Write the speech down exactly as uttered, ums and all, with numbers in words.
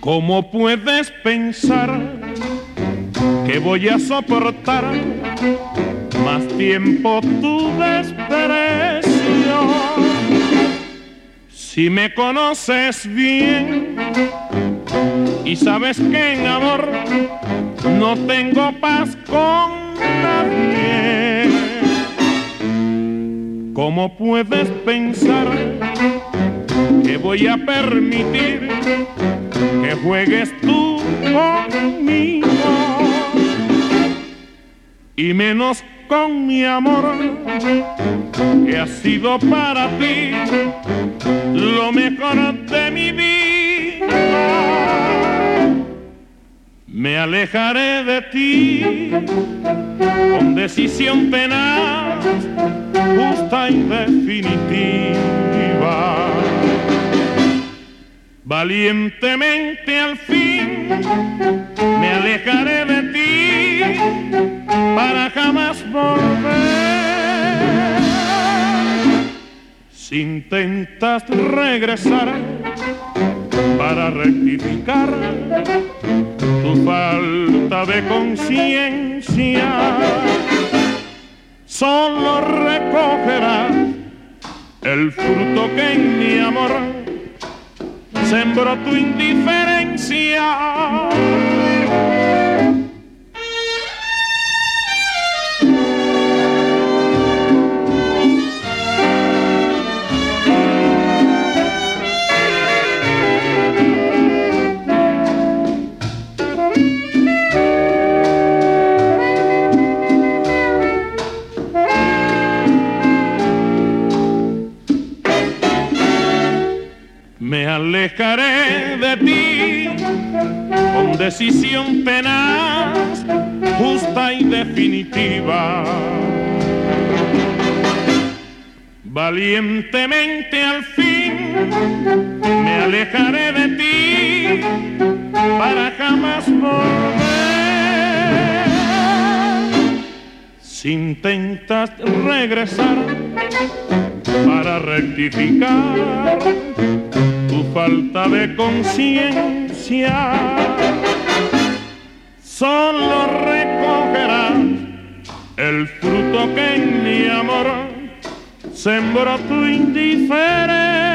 ¿Cómo puedes pensar que voy a soportar más tiempo tu desprecio? Si me conoces bien y sabes que en amor no tengo paz con nadie, ¿cómo puedes pensar que voy a permitir que juegues tú conmigo? Y menos con mi amor, que ha sido para ti lo mejor de mi vida. Me alejaré de ti con decisión tenaz, justa y definitiva. Valientemente al fin me alejaré de ti para jamás volver. Si intentas regresar para rectificar tu falta de conciencia, solo recogerás el fruto que en mi amor sembró tu indiferencia. Me alejaré de ti con decisión tenaz, justa y definitiva. Valientemente al fin me alejaré de ti para jamás volver. Si intentas regresar para rectificar tu falta de conciencia, solo recogerás el fruto que en mi amor sembró tu indiferencia.